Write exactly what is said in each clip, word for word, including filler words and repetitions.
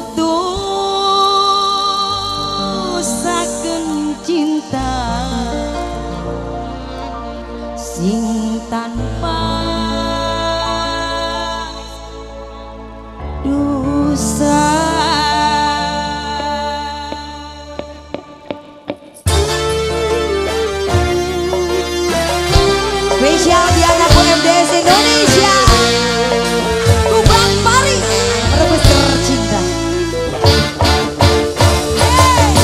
mutusaken cinta sing tanpa dosa. Spesial di anakku M D S Indonesia, Kubang Pari merebut tercinta. Hey.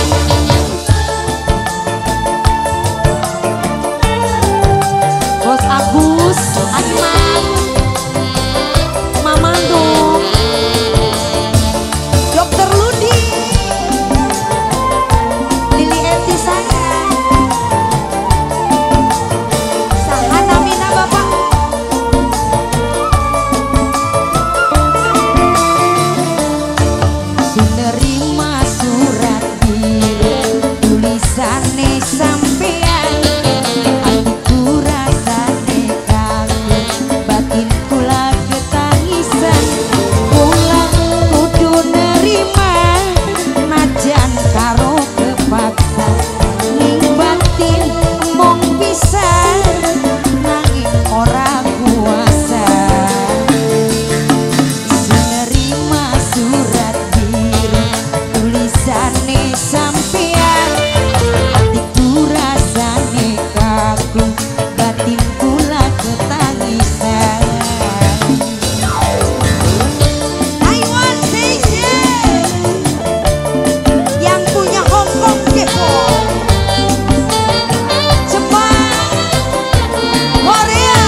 Bos Agus, Animan, Mamando, Dokter Ludi, Lili Eti sayang, Sahana Mina Bapak. Nerima surat biru tulisane sampean, hatiku rasane kaget, batinku lagi ketangisan. Pulang kudu nerima najan karo kepaksa, ning batin mong bisa nanging ora kuasa. Nerima surat biru tulisane sampean, hatiku rasane kagum, batinku lah ketangisan. Taiwan Station yang punya Hong Kong K-pop, Jepang, Korea,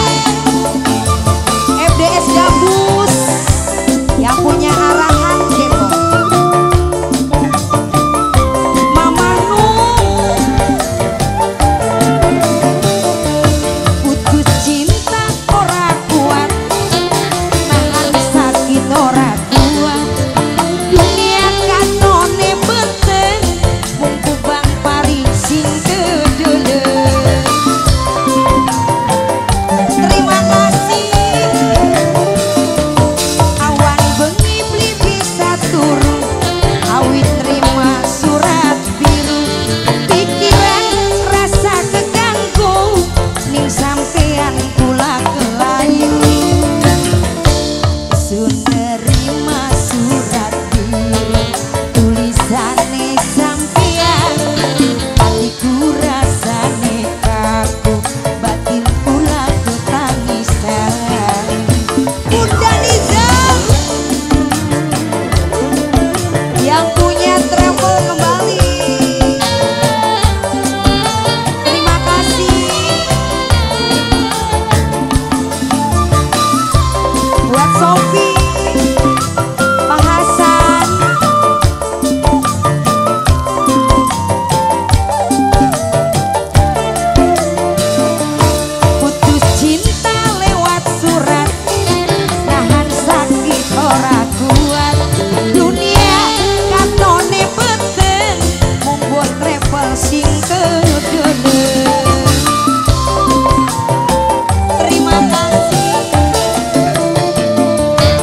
F D S Gabus yang punya arahan K-pop, Mama Nu, putus cinta ora kuat, nahan sakit ora kuat, dunia kanone beten, mung Kubang Pari sing kedelet. Terima kasih. Awan bengi beli bisa turun, awit terima surat biru, pikiran rasa keganggu, ning sampean kula kelayu. Sun nerima surat biru tulisane sampean, hatiku rasane kaku, batin kula ketangisan. Bunda Nizam yang punya travel kembali, terima kasih. Buat Sofi, Pak Hasan, putus cinta lewat surat, nahan sakit ora kuat, dunia katone beten, membuat travel sing kedelet. Terima kasih.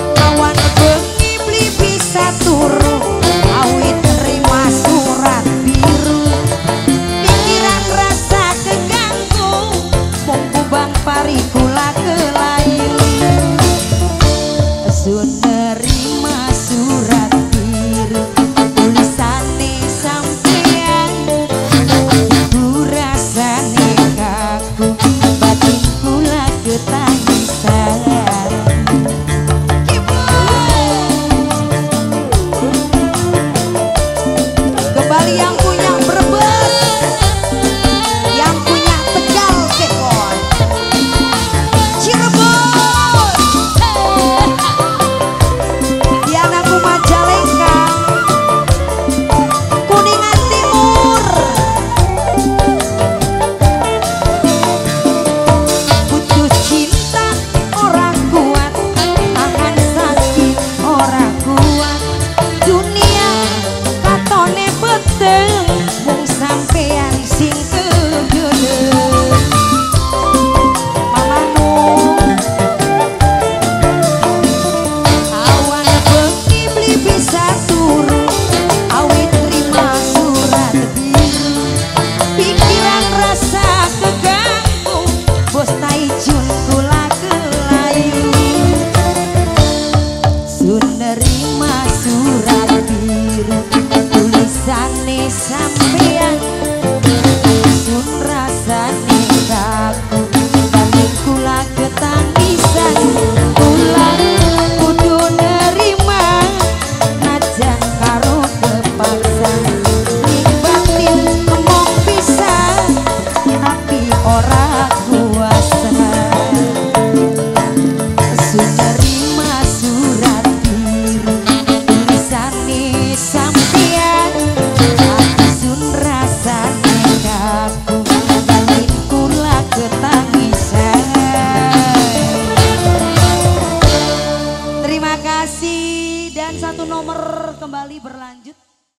satu nomor kembali berlanjut.